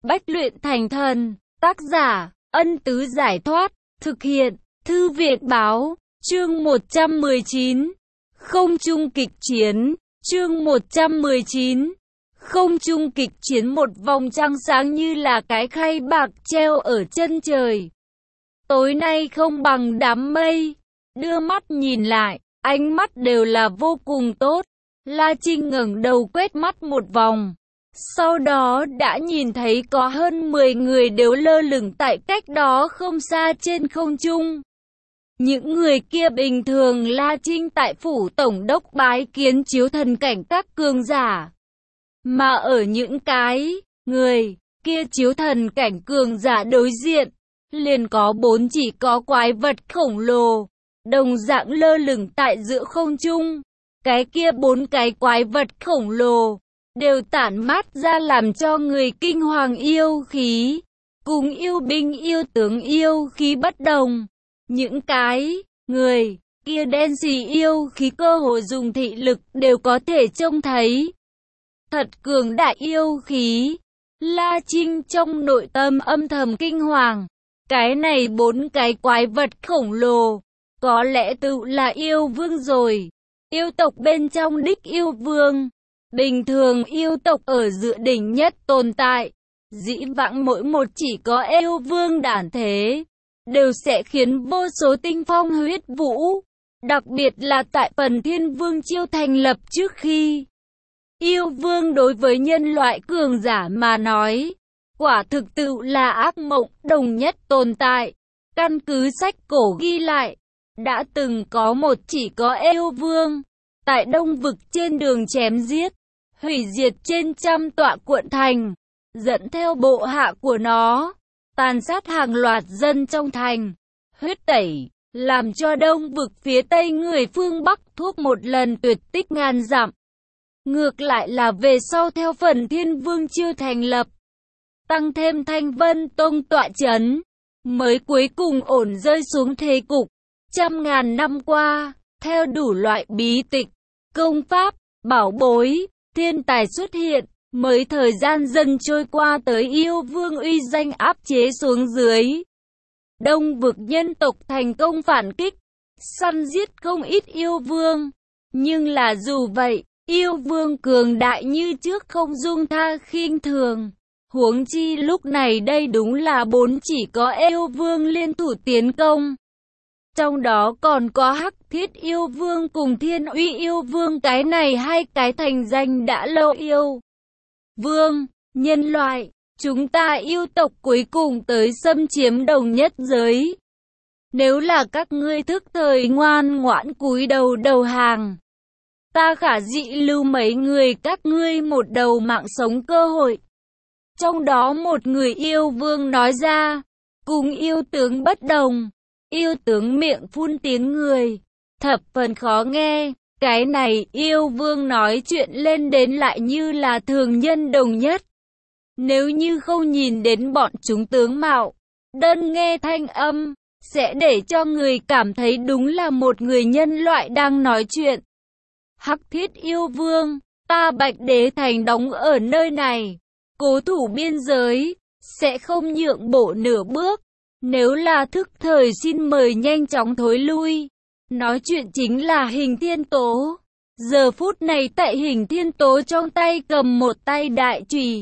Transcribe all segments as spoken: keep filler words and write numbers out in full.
Bách luyện thành thần. Tác giả, Ân Tứ Giải Thoát. Thực hiện, Thư viện Báo. Chương một trăm mười chín. Không trung kịch chiến. Chương một trăm mười chín. Không trung kịch chiến. Một vòng trăng sáng như là cái khay bạc treo ở chân trời. Tối nay không bằng đám mây. Đưa mắt nhìn lại, ánh mắt đều là vô cùng tốt. La Trinh ngẩng đầu quét mắt một vòng. Sau đó đã nhìn thấy có hơn mười người đều lơ lửng tại cách đó không xa trên không trung. Những người kia bình thường La Trinh tại phủ tổng đốc bái kiến chiếu thần cảnh các cường giả. Mà ở những cái người kia chiếu thần cảnh cường giả đối diện, liền có bốn chỉ có quái vật khổng lồ, đồng dạng lơ lửng tại giữa không trung. Cái kia bốn cái quái vật khổng lồ đều tản mát ra làm cho người kinh hoàng yêu khí, cùng yêu binh yêu tướng yêu khí bất đồng. Những cái người kia đen xì yêu khí cơ hồ dùng thị lực đều có thể trông thấy. Thật cường đại yêu khí. La Trinh trong nội tâm âm thầm kinh hoàng. Cái này bốn cái quái vật khổng lồ, có lẽ tự là yêu vương rồi. Yêu tộc bên trong đích yêu vương. Bình thường yêu tộc ở giữa đỉnh nhất tồn tại. Dĩ vãng mỗi một chỉ có yêu vương đản thế, đều sẽ khiến vô số tinh phong huyết vũ. Đặc biệt là tại phần Thiên Vương Chiêu thành lập trước khi. Yêu vương đối với nhân loại cường giả mà nói, quả thực tự là ác mộng đồng nhất tồn tại. Căn cứ sách cổ ghi lại, đã từng có một chỉ có yêu vương, tại Đông Vực trên đường chém giết, hủy diệt trên trăm tọa quận thành, dẫn theo bộ hạ của nó, tàn sát hàng loạt dân trong thành, huyết tẩy, làm cho Đông Vực phía Tây người phương Bắc thuốc một lần tuyệt tích ngàn dặm. Ngược lại là về sau theo phần Thiên Vương Chiêu thành lập, tăng thêm Thanh Vân Tông tọa chấn, mới cuối cùng ổn rơi xuống thế cục. Trăm ngàn năm qua, theo đủ loại bí tịch, công pháp, bảo bối, thiên tài xuất hiện, mới thời gian dần trôi qua tới yêu vương uy danh áp chế xuống dưới. Đông Vực nhân tộc thành công phản kích, săn giết không ít yêu vương. Nhưng là dù vậy, yêu vương cường đại như trước không dung tha khinh thường. Huống chi lúc này đây đúng là bốn chỉ có yêu vương liên thủ tiến công. Trong đó còn có Hắc Thiết yêu vương cùng Thiên Uy yêu vương, cái này hai cái thành danh đã lâu yêu vương. Nhân loại, chúng ta yêu tộc cuối cùng tới xâm chiếm đồng nhất giới. Nếu là các ngươi thức thời ngoan ngoãn cúi đầu đầu hàng, ta khả dĩ lưu mấy người các ngươi một đầu mạng sống cơ hội. Trong đó một người yêu vương nói ra, cùng yêu tướng bất đồng. Yêu tướng miệng phun tiếng người, thập phần khó nghe. Cái này yêu vương nói chuyện lên đến lại như là thường nhân đồng nhất. Nếu như không nhìn đến bọn chúng tướng mạo, đơn nghe thanh âm, sẽ để cho người cảm thấy đúng là một người nhân loại đang nói chuyện. Hắc Thiết yêu vương, ta Bạch Đế Thành đóng ở nơi này, cố thủ biên giới, sẽ không nhượng bộ nửa bước. Nếu là thức thời xin mời nhanh chóng thối lui. Nói chuyện chính là Hình Thiên Tố. Giờ phút này tại Hình Thiên Tố trong tay cầm một tay đại chùy.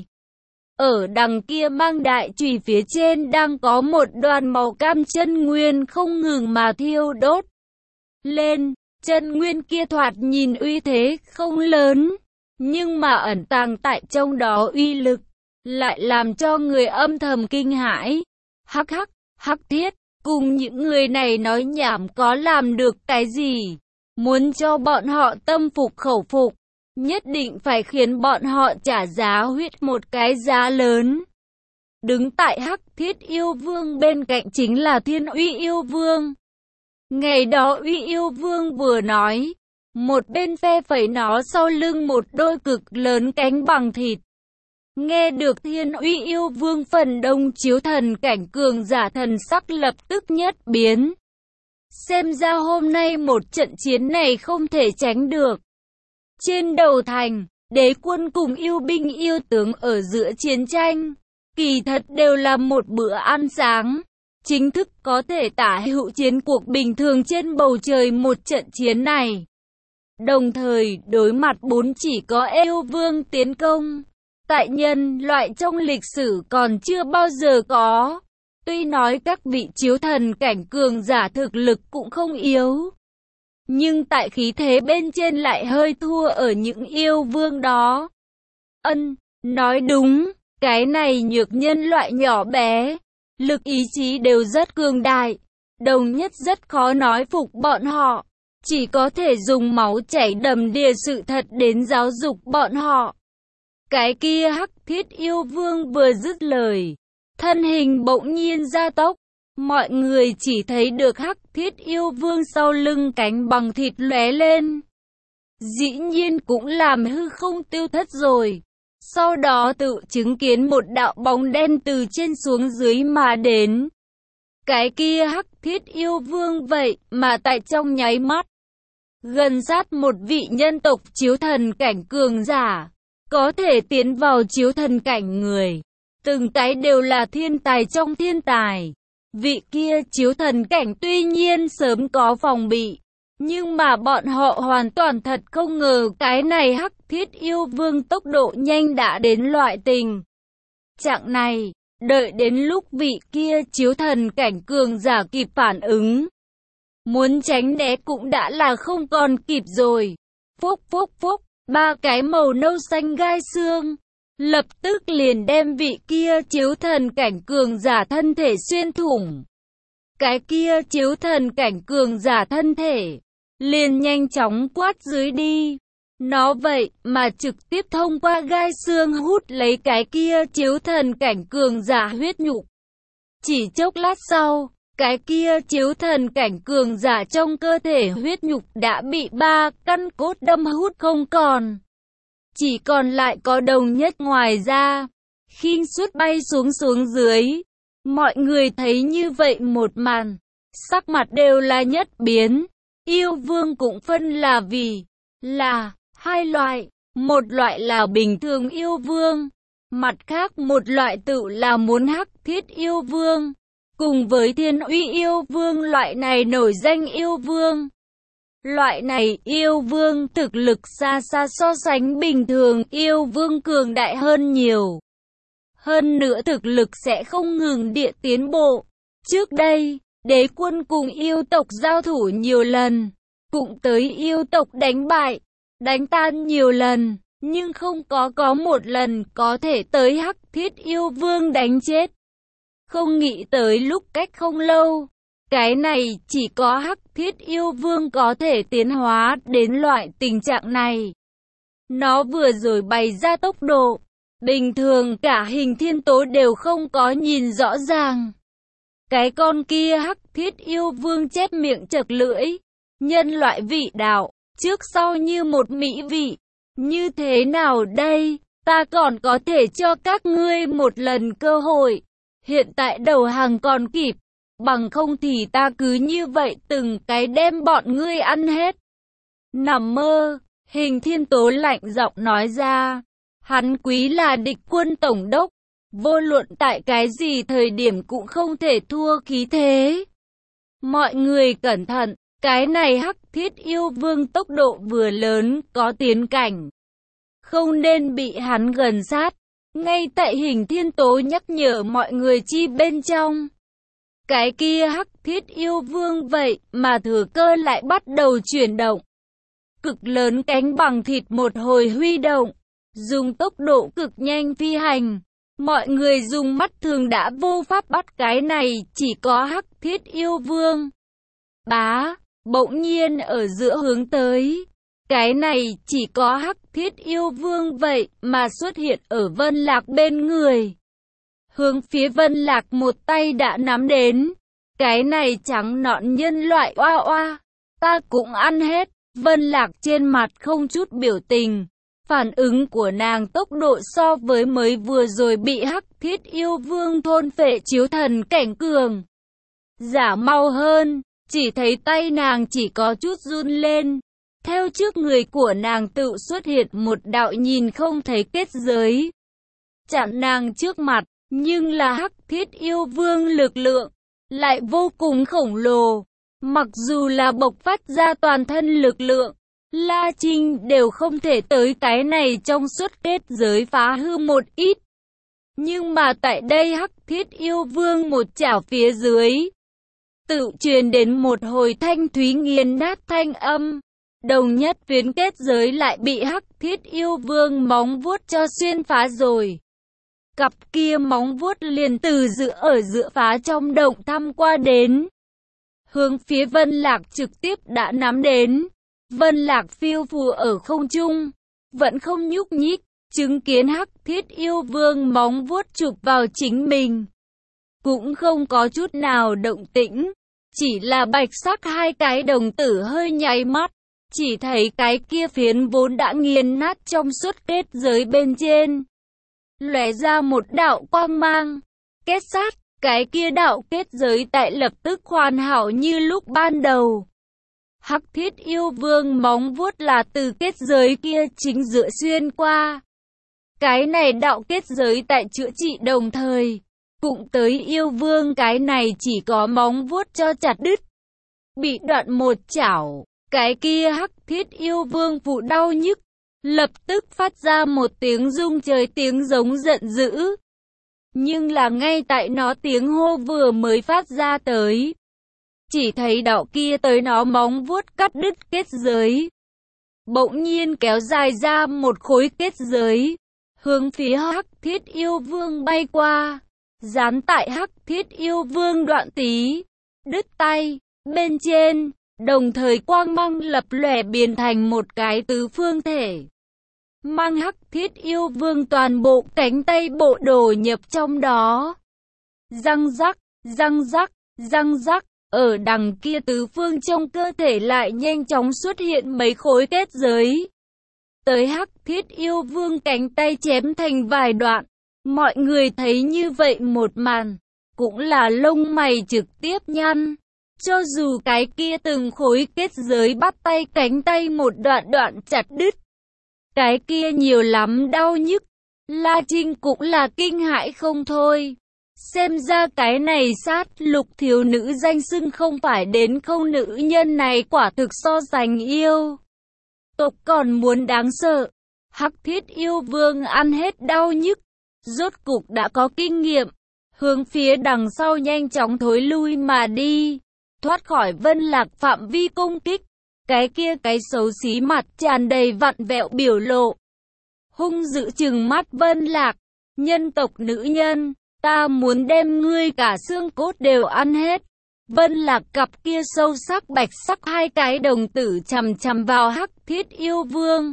Ở đằng kia mang đại chùy phía trên đang có một đoàn màu cam chân nguyên không ngừng mà thiêu đốt lên. Chân nguyên kia thoạt nhìn uy thế không lớn, nhưng mà ẩn tàng tại trong đó uy lực, lại làm cho người âm thầm kinh hãi. Hắc hắc. Hắc Thiết, cùng những người này nói nhảm có làm được cái gì? Muốn cho bọn họ tâm phục khẩu phục, nhất định phải khiến bọn họ trả giá huyết một cái giá lớn. Đứng tại Hắc Thiết yêu vương bên cạnh chính là Thiên Uy yêu vương. Ngày đó Uy yêu vương vừa nói, một bên phe phẩy nó sau lưng một đôi cực lớn cánh bằng thịt. Nghe được Thiên Uy yêu vương phần đông chiếu thần cảnh cường giả, thần sắc lập tức nhất biến. Xem ra hôm nay một trận chiến này không thể tránh được. Trên đầu thành, đế quân cùng yêu binh yêu tướng ở giữa chiến tranh. kỳ thật đều là một bữa ăn sáng. Chính thức có thể tả hữu chiến cuộc bình thường trên bầu trời một trận chiến này. Đồng thời, đối mặt bốn chỉ có yêu vương tiến công, tại nhân loại trong lịch sử còn chưa bao giờ có. Tuy nói các vị chiếu thần cảnh cường giả thực lực cũng không yếu, nhưng tại khí thế bên trên lại hơi thua ở những yêu vương đó. Ân, nói đúng, cái này nhược nhân loại nhỏ bé, lực ý chí đều rất cường đại, đồng nhất rất khó nói phục bọn họ, chỉ có thể dùng máu chảy đầm đìa sự thật đến giáo dục bọn họ. Cái kia hắc thiết yêu vương vừa dứt lời, thân hình bỗng nhiên gia tốc, mọi người chỉ thấy được hắc thiết yêu vương sau lưng cánh bằng thịt lóe lên. Dĩ nhiên cũng làm hư không tiêu thất rồi. Sau đó tự chứng kiến một đạo bóng đen từ trên xuống dưới mà đến. Cái kia hắc thiết yêu vương vậy mà tại trong nháy mắt, gần sát một vị nhân tộc chiếu thần cảnh cường giả, có thể tiến vào chiếu thần cảnh người. Từng cái đều là thiên tài trong thiên tài. Vị kia chiếu thần cảnh tuy nhiên sớm có phòng bị, nhưng mà bọn họ hoàn toàn thật không ngờ cái này hắc thiết yêu vương tốc độ nhanh đã đến loại tình trạng này. Đợi đến lúc vị kia chiếu thần cảnh cường giả kịp phản ứng, muốn tránh né cũng đã là không còn kịp rồi. Phúc phúc phúc, ba cái màu nâu xanh gai xương lập tức liền đem vị kia chiếu thần cảnh cường giả thân thể xuyên thủng. Cái kia chiếu thần cảnh cường giả thân thể liền nhanh chóng quát dưới đi. Nó vậy mà trực tiếp thông qua gai xương hút lấy cái kia chiếu thần cảnh cường giả huyết nhục. Chỉ chốc lát sau, cái kia chiếu thần cảnh cường giả trong cơ thể huyết nhục đã bị ba căn cốt đâm hút không còn. Chỉ còn lại có đồng nhất ngoài ra, khinh suốt bay xuống xuống dưới. Mọi người thấy như vậy một màn, sắc mặt đều là nhất biến. Yêu vương cũng phân là vì là hai loại, một loại là bình thường yêu vương, mặt khác một loại tự là muốn hắc thiết yêu vương, cùng với thiên uy yêu vương loại này nổi danh yêu vương. Loại này yêu vương thực lực xa xa so sánh bình thường yêu vương cường đại hơn nhiều. Hơn nữa thực lực sẽ không ngừng địa tiến bộ. Trước đây, đế quân cùng yêu tộc giao thủ nhiều lần, cũng tới yêu tộc đánh bại, đánh tan nhiều lần, nhưng không có có một lần có thể tới hắc thiết yêu vương đánh chết. Không nghĩ tới lúc cách không lâu, cái này chỉ có hắc thiết yêu vương có thể tiến hóa đến loại tình trạng này. Nó vừa rồi bày ra tốc độ, bình thường cả hình thiên tố đều không có nhìn rõ ràng. Cái con kia hắc thiết yêu vương chép miệng chật lưỡi, nhân loại vị đạo, trước sau như một mỹ vị. Như thế nào đây, ta còn có thể cho các ngươi một lần cơ hội. Hiện tại đầu hàng còn kịp, bằng không thì ta cứ như vậy từng cái đem bọn ngươi ăn hết. Nằm mơ, hình thiên tố lạnh giọng nói ra. Hắn quý là địch quân tổng đốc, vô luận tại cái gì thời điểm cũng không thể thua khí thế. Mọi người cẩn thận, cái này hắc thiết yêu vương tốc độ vừa lớn có tiến cảnh, không nên bị hắn gần sát. Ngay tại hình thiên tố nhắc nhở mọi người chi bên trong, cái kia hắc thiết yêu vương vậy mà thừa cơ lại bắt đầu chuyển động. Cực lớn cánh bằng thịt một hồi huy động, dùng tốc độ cực nhanh phi hành. Mọi người dùng mắt thường đã vô pháp bắt cái này chỉ có hắc thiết yêu vương. Bá, bỗng nhiên ở giữa hướng tới, cái này chỉ có hắc thiết yêu vương vậy mà xuất hiện ở Vân Lạc bên người. Hướng phía Vân Lạc một tay đã nắm đến. Cái này trắng nõn nhân loại oa oa, ta cũng ăn hết. Vân Lạc trên mặt không chút biểu tình. Phản ứng của nàng tốc độ so với mới vừa rồi bị hắc thiết yêu vương thôn phệ chiếu thần cảnh cường giả mau hơn. Chỉ thấy tay nàng chỉ có chút run lên. Theo trước người của nàng tự xuất hiện một đạo nhìn không thấy kết giới, chặn nàng trước mặt. Nhưng là Hắc Thiết Yêu Vương lực lượng lại vô cùng khổng lồ. Mặc dù là bộc phát ra toàn thân lực lượng, La Trinh đều không thể tới cái này trong suốt kết giới phá hư một ít. Nhưng mà tại đây Hắc Thiết Yêu Vương một chảo phía dưới, tự truyền đến một hồi thanh thúy nghiền nát thanh âm. Đồng nhất phiến kết giới lại bị Hắc Thiết Yêu Vương móng vuốt cho xuyên phá rồi. Cặp kia móng vuốt liền từ giữa ở giữa phá trong động thăm qua đến. Hướng phía Vân Lạc trực tiếp đã nắm đến. Vân Lạc phiêu phù ở không trung, vẫn không nhúc nhích, chứng kiến Hắc Thiết Yêu Vương móng vuốt chụp vào chính mình. Cũng không có chút nào động tĩnh, chỉ là bạch sắc hai cái đồng tử hơi nháy mắt. Chỉ thấy cái kia phiến vốn đã nghiền nát trong suốt kết giới bên trên, lóe ra một đạo quang mang, kết sát, cái kia đạo kết giới tại lập tức hoàn hảo như lúc ban đầu. Hắc Thiết Yêu Vương móng vuốt là từ kết giới kia chính giữa xuyên qua. Cái này đạo kết giới tại chữa trị đồng thời, cũng tới Yêu Vương cái này chỉ có móng vuốt cho chặt đứt. Bị đoạn một chảo, cái kia Hắc Thiết Yêu Vương phụ đau nhức, lập tức phát ra một tiếng rung trời tiếng giống giận dữ. Nhưng là ngay tại nó tiếng hô vừa mới phát ra tới, chỉ thấy đạo kia tới nó móng vuốt cắt đứt kết giới. Bỗng nhiên kéo dài ra một khối kết giới, hướng phía Hắc Thiết Yêu Vương bay qua, dán tại Hắc Thiết Yêu Vương đoạn tí, đứt tay, bên trên, đồng thời quang mang lập lòe biến thành một cái tứ phương thể. Mang Hắc Thiết Yêu Vương toàn bộ cánh tay bộ đồ nhập trong đó. Răng rắc, răng rắc, răng rắc, ở đằng kia tứ phương trong cơ thể lại nhanh chóng xuất hiện mấy khối kết giới. Tới Hắc Thiết Yêu Vương cánh tay chém thành vài đoạn. Mọi người thấy như vậy một màn, cũng là lông mày trực tiếp nhăn. Cho dù cái kia từng khối kết giới bắt tay cánh tay một đoạn đoạn chặt đứt, cái kia nhiều lắm đau nhức, La Trinh cũng là kinh hãi không thôi. Xem ra cái này sát lục thiếu nữ danh xưng không phải đến không, nữ nhân này quả thực so sánh yêu tộc còn muốn đáng sợ. Hắc Thiết Yêu Vương ăn hết đau nhức, rốt cục đã có kinh nghiệm, hướng phía đằng sau nhanh chóng thối lui mà đi, thoát khỏi Vân Lạc phạm vi công kích. Cái kia cái xấu xí mặt tràn đầy vặn vẹo biểu lộ, hung dữ trừng mắt Vân Lạc. Nhân tộc nữ nhân, ta muốn đem ngươi cả xương cốt đều ăn hết. Vân Lạc cặp kia sâu sắc bạch sắc hai cái đồng tử chằm chằm vào Hắc Thiết Yêu Vương,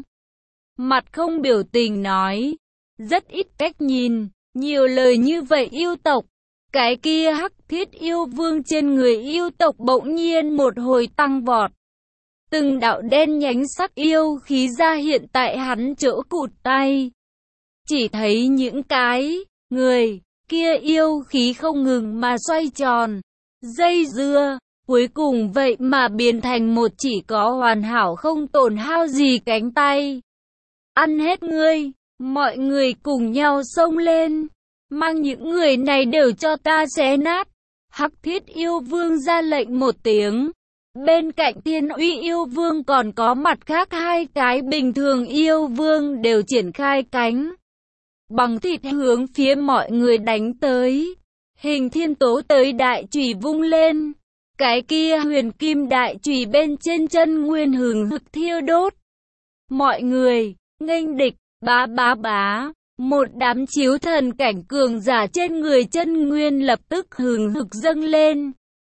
mặt không biểu tình nói, rất ít cách nhìn, nhiều lời như vậy yêu tộc. Cái kia Hắc Thiết Yêu Vương trên người yêu tộc bỗng nhiên một hồi tăng vọt. Từng đạo đen nhánh sắc yêu khí ra hiện tại hắn chỗ cụt tay. Chỉ thấy những cái người kia yêu khí không ngừng mà xoay tròn, dây dưa, cuối cùng vậy mà biến thành một chỉ có hoàn hảo không tổn hao gì cánh tay. Ăn hết ngươi, mọi người cùng nhau xông lên, mang những người này đều cho ta xé nát. Hắc Thiết Yêu Vương ra lệnh một tiếng. Bên cạnh Thiên Uy Yêu Vương còn có mặt khác hai cái bình thường yêu vương đều triển khai cánh bằng thịt hướng phía mọi người đánh tới. Hình thiên tố tới đại chùy vung lên, cái kia huyền kim đại chùy bên trên chân nguyên hừng hực thiêu đốt. Mọi người nghênh địch, bá bá bá, một đám chiếu thần cảnh cường giả trên người chân nguyên lập tức hừng hực dâng lên.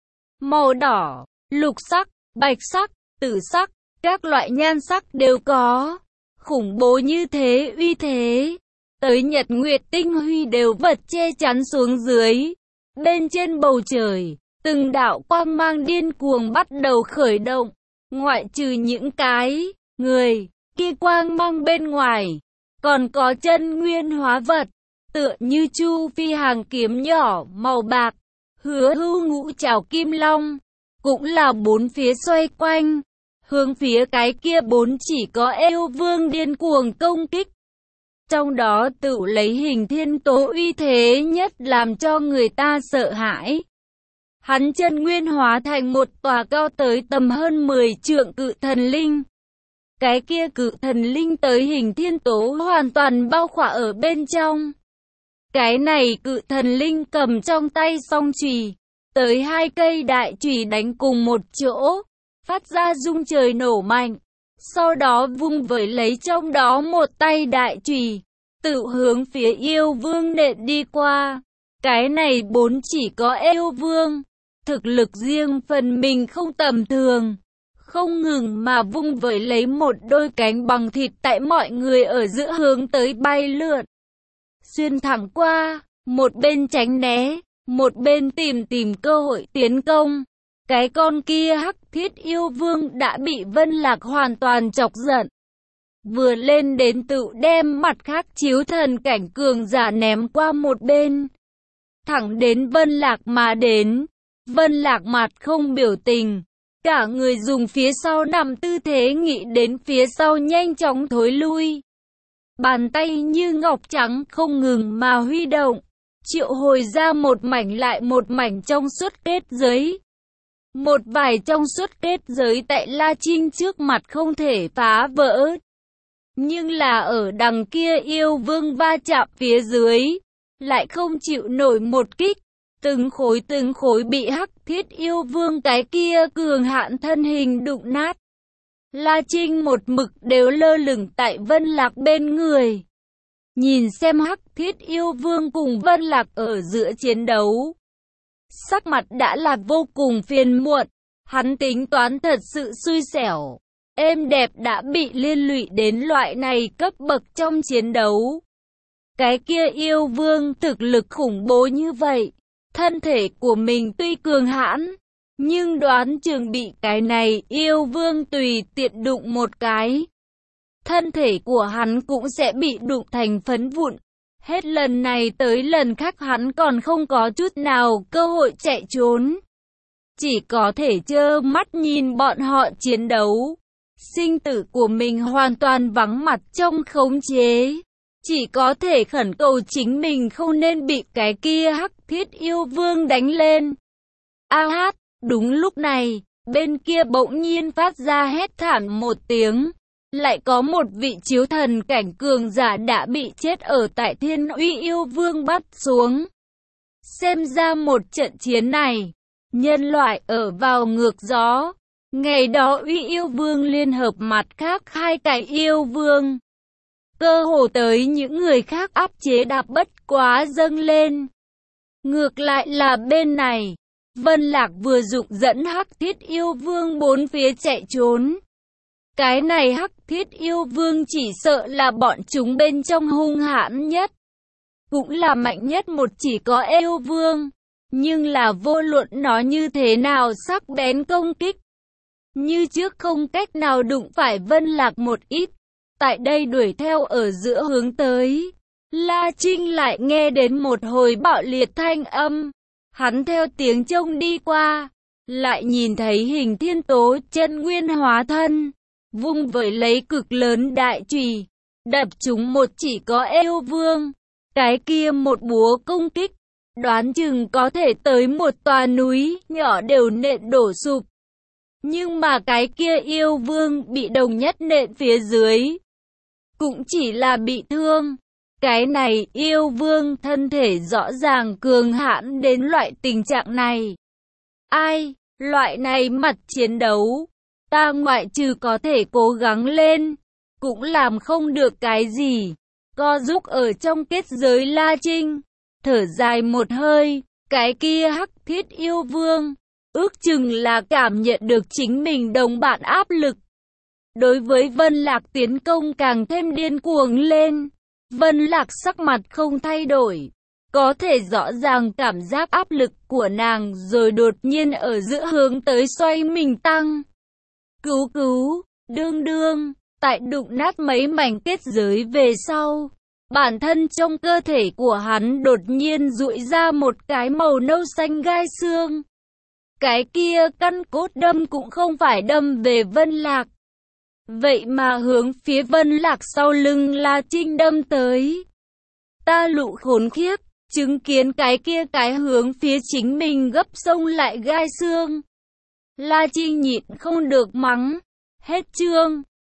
Màu đỏ, lục sắc, bạch sắc, tử sắc, các loại nhan sắc đều có. Khủng bố như thế uy thế, tới nhật nguyệt tinh huy đều vật che chắn xuống dưới. Bên trên bầu trời, từng đạo quang mang điên cuồng bắt đầu khởi động. Ngoại trừ những cái người kia quang mang bên ngoài, còn có chân nguyên hóa vật, tựa như chu phi hàng kiếm nhỏ màu bạc, hứa hưu ngũ trảo kim long, cũng là bốn phía xoay quanh, hướng phía cái kia bốn chỉ có yêu vương điên cuồng công kích. trong đó tự lấy hình thiên tố uy thế nhất làm cho người ta sợ hãi. Hắn chân nguyên hóa thành một tòa cao tới tầm hơn mười trượng cự thần linh. Cái kia cự thần linh tới hình thiên tố hoàn toàn bao khỏa ở bên trong. Cái này cự thần linh cầm trong tay song chùy, tới hai cây đại chùy đánh cùng một chỗ, phát ra rung trời nổ mạnh. Sau đó vung với lấy trong đó một tay đại chùy, tự hướng phía yêu vương nện đi qua. Cái này bốn chỉ có yêu vương, thực lực riêng phần mình không tầm thường, không ngừng mà vung với lấy một đôi cánh bằng thịt tại mọi người ở giữa hướng tới bay lượn. Xuyên thẳng qua, một bên tránh né, một bên tìm tìm cơ hội tiến công. Cái con kia hắc thiết yêu vương đã bị Vân Lạc hoàn toàn chọc giận. Vừa lên đến tự đem mặt khác chiếu thần cảnh cường giả ném qua một bên. Thẳng đến Vân Lạc mà đến. Vân Lạc mặt không biểu tình. Cả người dùng phía sau nằm tư thế nghĩ đến phía sau nhanh chóng thối lui. Bàn tay như ngọc trắng không ngừng mà huy động. Triệu hồi ra một mảnh lại một mảnh trong suốt kết giới. Một vài trong suốt kết giới tại La Trinh trước mặt không thể phá vỡ. Nhưng là ở đằng kia yêu vương va chạm phía dưới, lại không chịu nổi một kích. Từng khối từng khối bị hắc thiết yêu vương cái kia cường hạn thân hình đụng nát. La Trinh một mực đều lơ lửng tại Vân Lạc bên người. Nhìn xem hắc thiết yêu vương cùng Vân Lạc ở giữa chiến đấu. Sắc mặt đã là vô cùng phiền muộn. Hắn tính toán thật sự xui xẻo. Êm đẹp đã bị liên lụy đến loại này cấp bậc trong chiến đấu. Cái kia yêu vương thực lực khủng bố như vậy. Thân thể của mình tuy cường hãn, nhưng đoán chừng bị cái này yêu vương tùy tiện đụng một cái. Thân thể của hắn cũng sẽ bị đụng thành phấn vụn. Hết lần này tới lần khác hắn còn không có chút nào cơ hội chạy trốn. Chỉ có thể trơ mắt nhìn bọn họ chiến đấu. Sinh tử của mình hoàn toàn vắng mặt trong khống chế. Chỉ có thể khẩn cầu chính mình không nên bị cái kia hắc thiết yêu vương đánh lên. A hát, đúng lúc này, bên kia bỗng nhiên phát ra hét thảm một tiếng. Lại có một vị chiếu thần cảnh cường giả đã bị chết ở tại Thiên Uy yêu vương bắt xuống. Xem ra một trận chiến này, nhân loại ở vào ngược gió. Ngày đó Uy yêu vương liên hợp mặt khác hai cái yêu vương. Cơ hồ tới những người khác áp chế đạp bất quá dâng lên. Ngược lại là bên này, Vân Lạc vừa dụng dẫn hắc thiết yêu vương bốn phía chạy trốn. Cái này hắc thiết yêu vương chỉ sợ là bọn chúng bên trong hung hãn nhất. Cũng là mạnh nhất một chỉ có yêu vương. Nhưng là vô luận nó như thế nào sắc bén công kích. Như trước không cách nào đụng phải Vân Lạc một ít. Tại đây đuổi theo ở giữa hướng tới. La Trinh lại nghe đến một hồi bạo liệt thanh âm. Hắn theo tiếng trông đi qua. Lại nhìn thấy hình thiên tố chân nguyên hóa thân. Vung với lấy cực lớn đại chùy, đập chúng một chỉ có yêu vương. Cái kia một búa công kích, đoán chừng có thể tới một tòa núi nhỏ đều nện đổ sụp. Nhưng mà cái kia yêu vương bị đồng nhất nện phía dưới, cũng chỉ là bị thương. Cái này yêu vương thân thể rõ ràng cường hãn đến loại tình trạng này. Ai, loại này mặt chiến đấu, ta ngoại trừ có thể cố gắng lên, cũng làm không được cái gì. Co giúp ở trong kết giới La Trinh, thở dài một hơi, cái kia hắc thiết yêu vương, ước chừng là cảm nhận được chính mình đồng bạn áp lực. Đối với Vân Lạc tiến công càng thêm điên cuồng lên, Vân Lạc sắc mặt không thay đổi, có thể rõ ràng cảm giác áp lực của nàng rồi đột nhiên ở giữa hướng tới xoay mình tăng. Cứu cứu, đương đương, tại đụng nát mấy mảnh kết giới về sau, bản thân trong cơ thể của hắn đột nhiên rụi ra một cái màu nâu xanh gai xương. Cái kia căn cốt đâm cũng không phải đâm về Vân Lạc, Vậy mà hướng phía Vân Lạc sau lưng La Trinh đâm tới. Ta lụ khốn khiếp, chứng kiến cái kia cái hướng phía chính mình gấp xông lại gai xương. La Trinh nhịn không được mắng. Hết chương.